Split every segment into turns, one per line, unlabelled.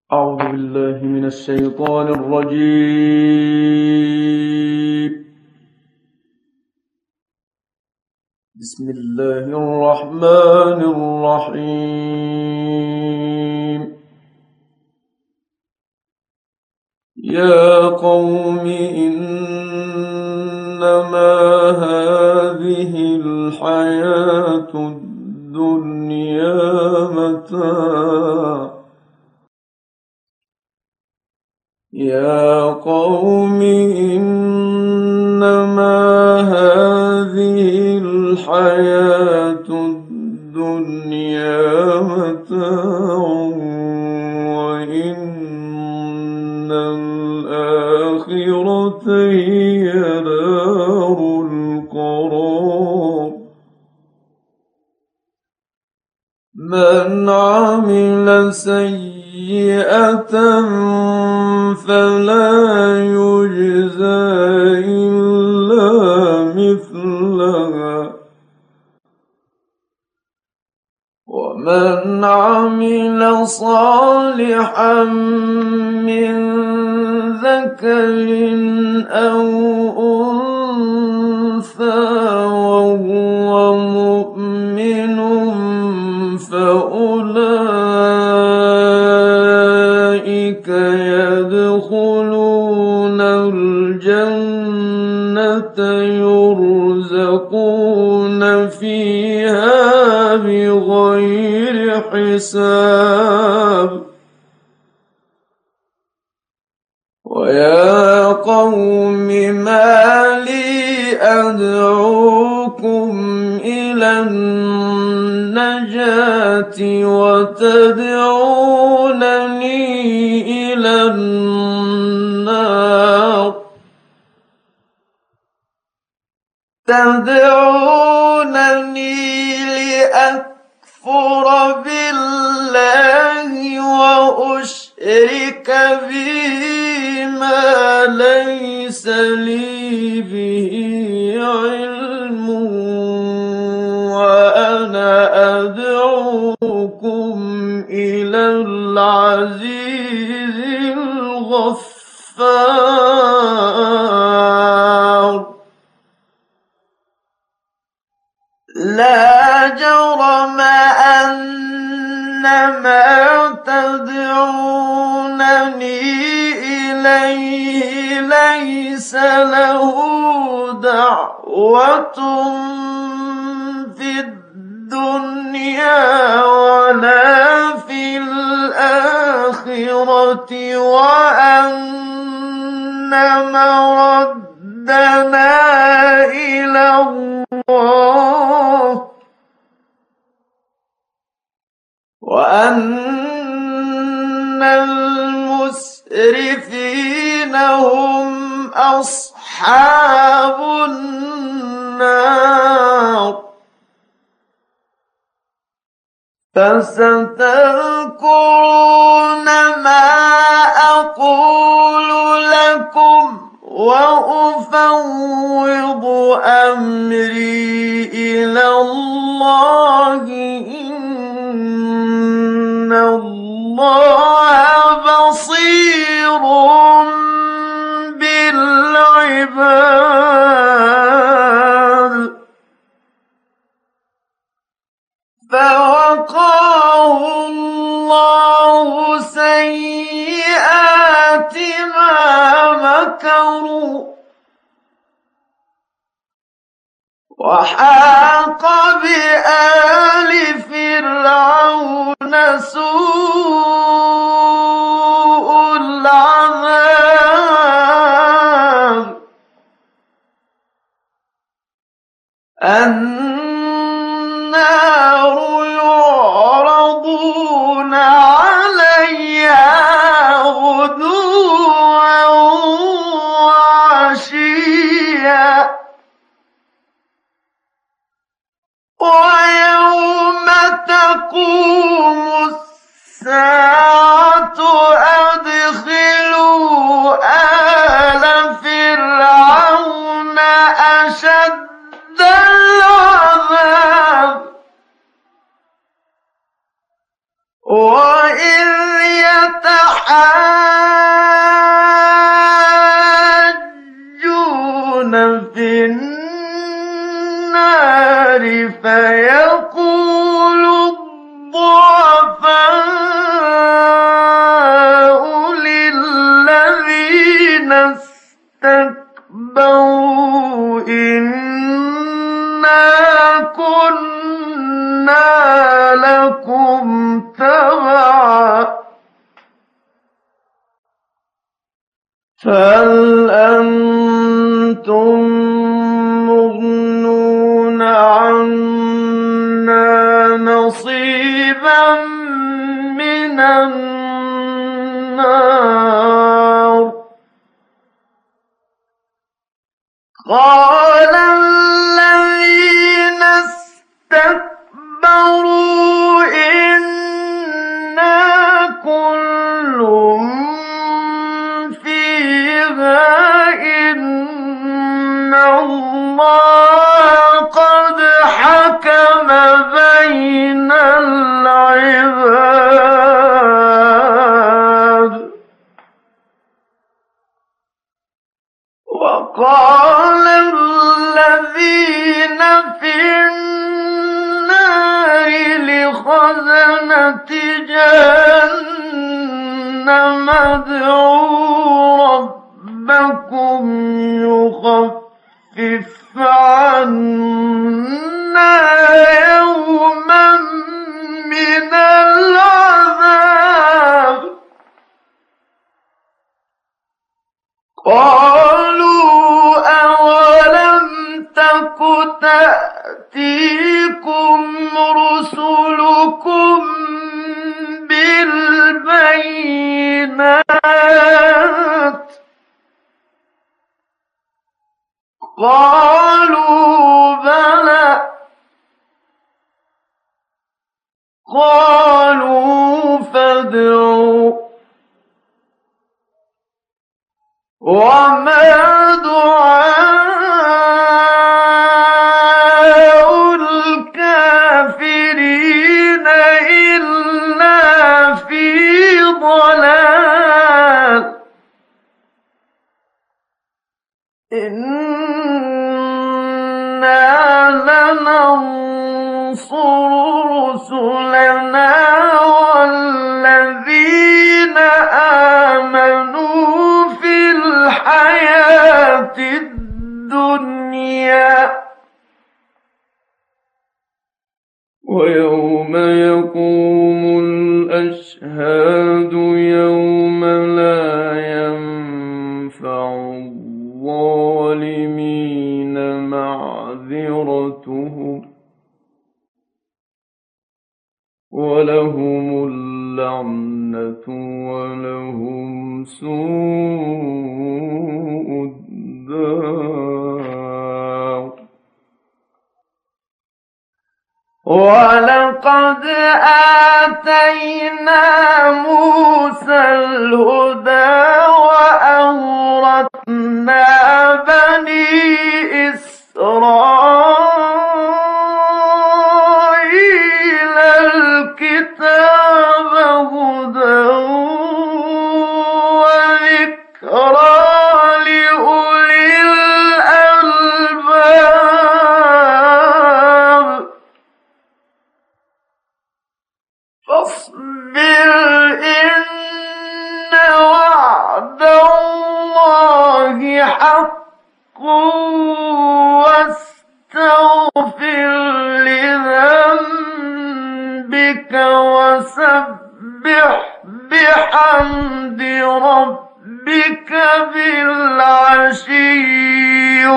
أعوذ بالله من الشيطان الرجيم. بسم الله الرحمن الرحيم. يا قوم إنما هذه الحياة الدنيا متاع يا قوم إنما هذه الحياة الدنيا متاع وإن الآخرة هي دار القرار. من عمل سيئة فلا يجزى إلا مثلها ومن عمل صالحا من ذكر أو أنثى وهو مؤمن فأولئك يدخلون الجنة يرزقون فيها بغير حساب. ويا قوم ما لي أدعوكم إلى النجاة وتدعونني إلى النار تدعونني لأكفر بالله وأشرك به ما ليس لي به علم وأنا أدعوكم إلى العزيز الغفار. لا جرم أن ما تدعونني إليه ليس له دعوة في الدنيا ولا في الآخرة وأن مردنا إلى الله وأن المسرفين هم أصحاب النار. فستذكرون ما أقول لكم وأفوض أمري إلى الله إن الله بصير بالعباد. فوقاه الله سيئات ما مكروا وحاق بآل فرعون سوء العذاب. النار يعرضون عليها غدوا وعشيا ويوم تقوم الساعة أدخلوا آل فرعون أشد العذاب يحاجون في النار فيقول الضعفاء للذين استكبروا إنا كنا لكم تبعا فهل أنتم مغنون عنا نصيبا من النار قال الذين استكبروا إنا كل فيها إن الله قد حكم بين العباد وقال الذين في النار لخزنة جهنم ادعوا ربكم يخفف عنا يوما من العذاب قالوا أولم تك تأتيكم رسلكم بالبينات قالوا بلى قالوا فادعوا وما دعاء الكافرين إلا في ضلال إنا لننصر رسلنا والذين آمنوا في الحياة الدنيا ويوم يقوم الأشهاد يوم لا ينفع الظالمين معذرتهم ولهم اللعنة ولهم سوء الدار ولقد آتينا موسى الهدى وأورثنا بني إسرائيل الكتاب هدى وذكرى لأولي الألباب فاصبر إن وعد الله حق واستغفر لذنبك وسبح بحمد ربك بالعشي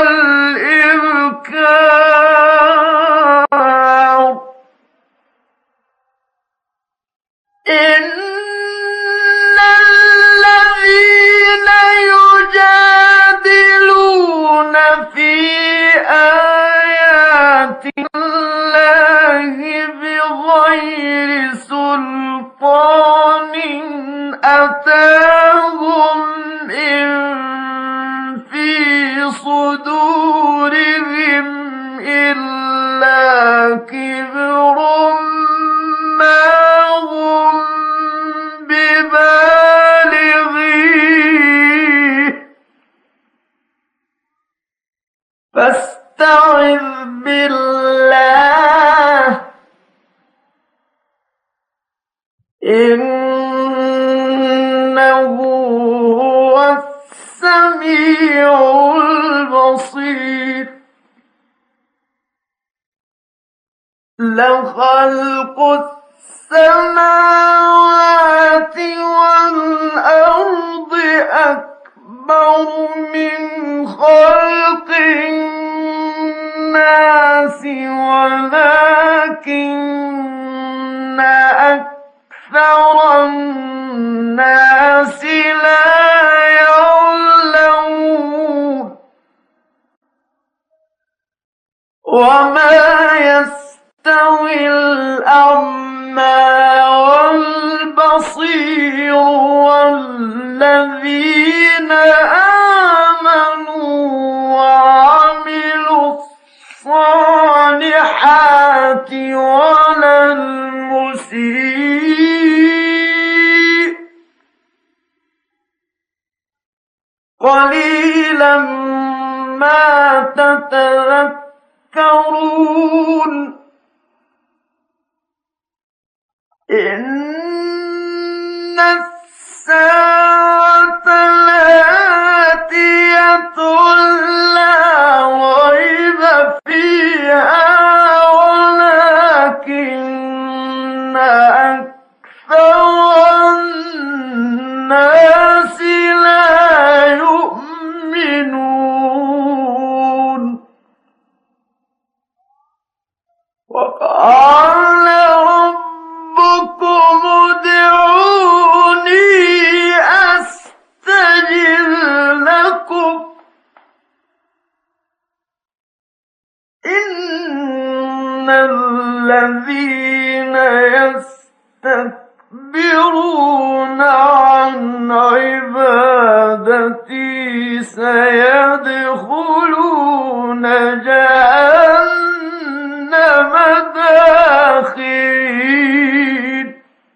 والإبكار إن الذين يجادلون في آيات الله بغير سلطان أتاهم إن في صدورهم إلا كبر ما هم ببالغ لخلق السماوات والأرض أكبر من خلق الناس ولكن أكثر الناس لا يعلمون وما يستوي الأعمى والبصير والذين آمنوا وعملوا الصالحات ولا المسيء قليلا ما تتذكرون إن الساعة لآتية لا ريب فيها ولكن أكثر الناس لا يؤمنون وقال ربكم ادعوني أستجب لكم إن الذين يستكبرون عن عبادتي سيدخلون جهنم داخرين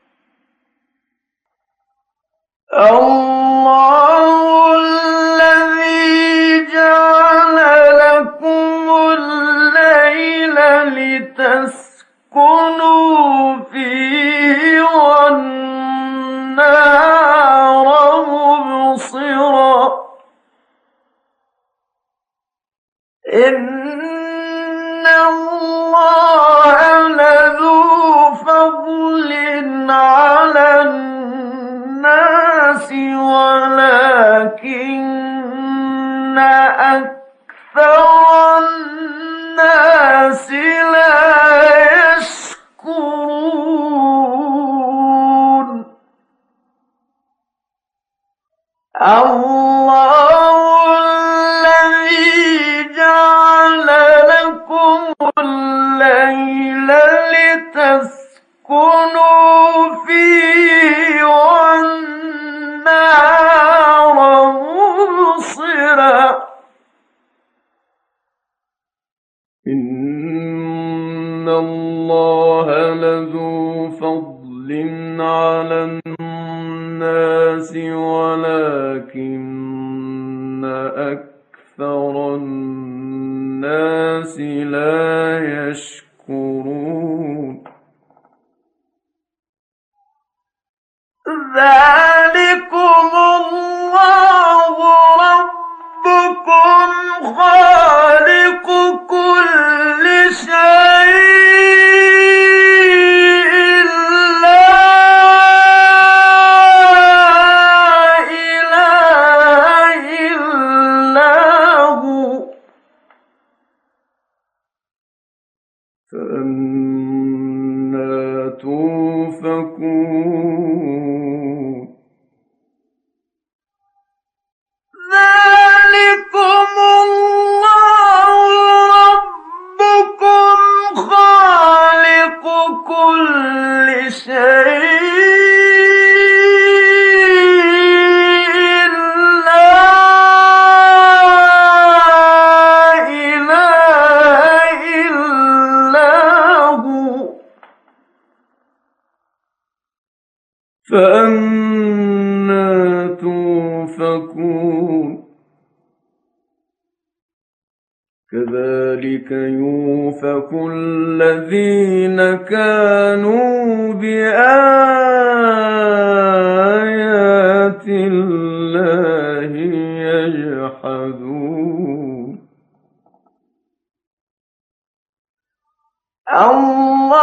الله الذي جعل لكم الليل لتسكنوا فيه والنهار مبصرا إن الله لذو فضل على الناس ولكن أكثر الناس لا يشكرون الله الذي جعل لكم الليل لتسكنوا فيه والنهار مبصرا إن الله لذو فضل على الناس ولكن أكثر الناس لا يشكرون ذلكم الله ربكم خالق كل شيء لا إله إلا هو فأنى توفكون ذلكم الله ربكم خالق كل شيء لا إله إلا هو فأنى توفكون كذلك يؤفك الذين كانوا بآيات الله يجحدون الله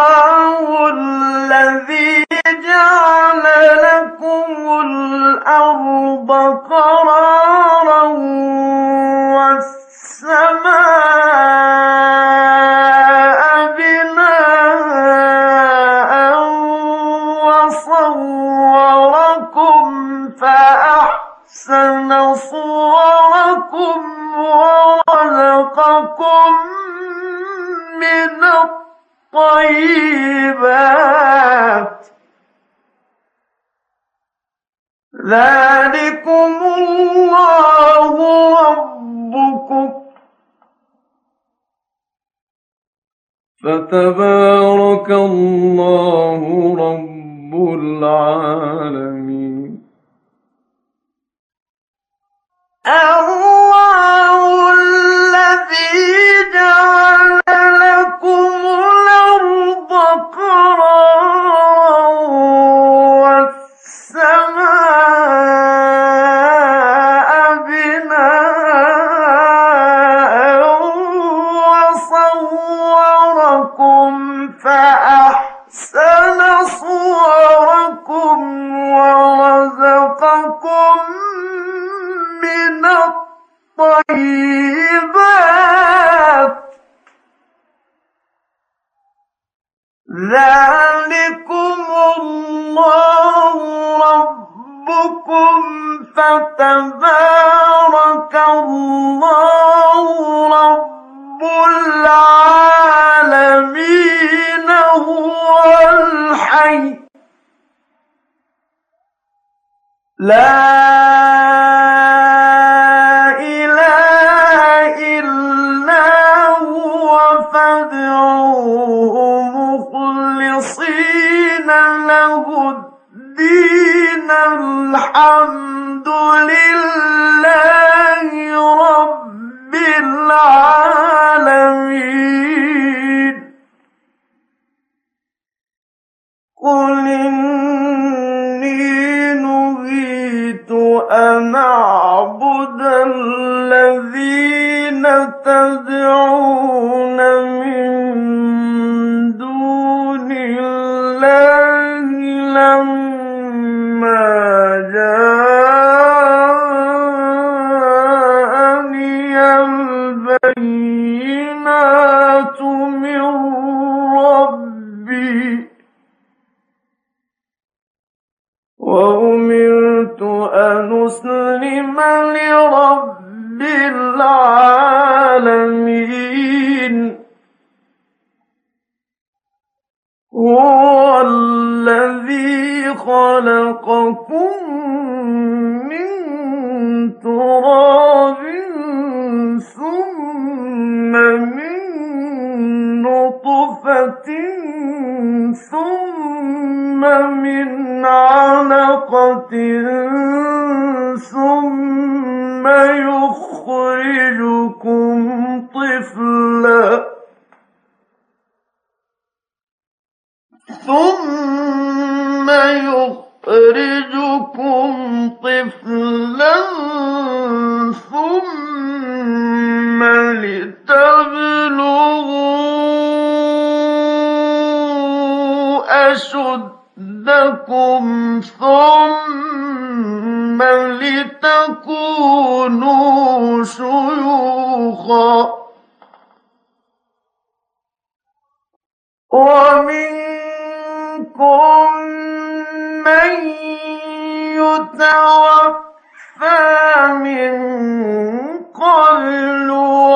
فأحسن صوركم ورزقكم من الطيبات ذلكم الله ربكم فتبارك الله رب العالمين. الله الذي جعل لكم الأرض قرارا والسماء بناء وصوركم فأحسن صوركم ورزقكم من الطيبات ذلكم الله ربكم فتبارك الله رب العالمين هو الحي لا إله إلا هو فادعوه مخلصين له الدين الحمد لله رب العالمين. قل إني نهيت أن أعبد الذين تدعون من دون الله لما جاءني البينات من ربي وأمرت أن أسلم لرب العالمين. هو الذي خلقكم من تراب ثم من نطفة ثم من علقة ثم يخرجكم طفلا ثم لتبلغوا أشدكم ثم لتكونوا شيوخا ومنكم من يتوفى من قبل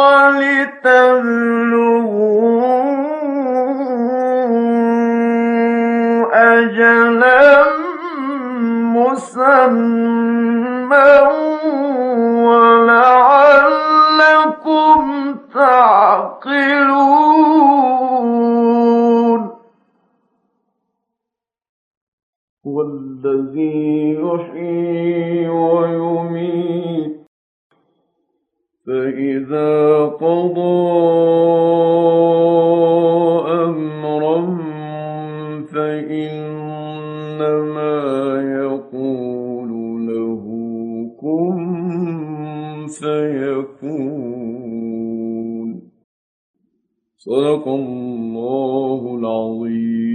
ولتبلغوا أجلا مسمى ولعلكم تعقلون. هو الذي يحيي ويميت فإذا قضى أمرا فإنما يقول له كن فيكون. صدق الله العظيم.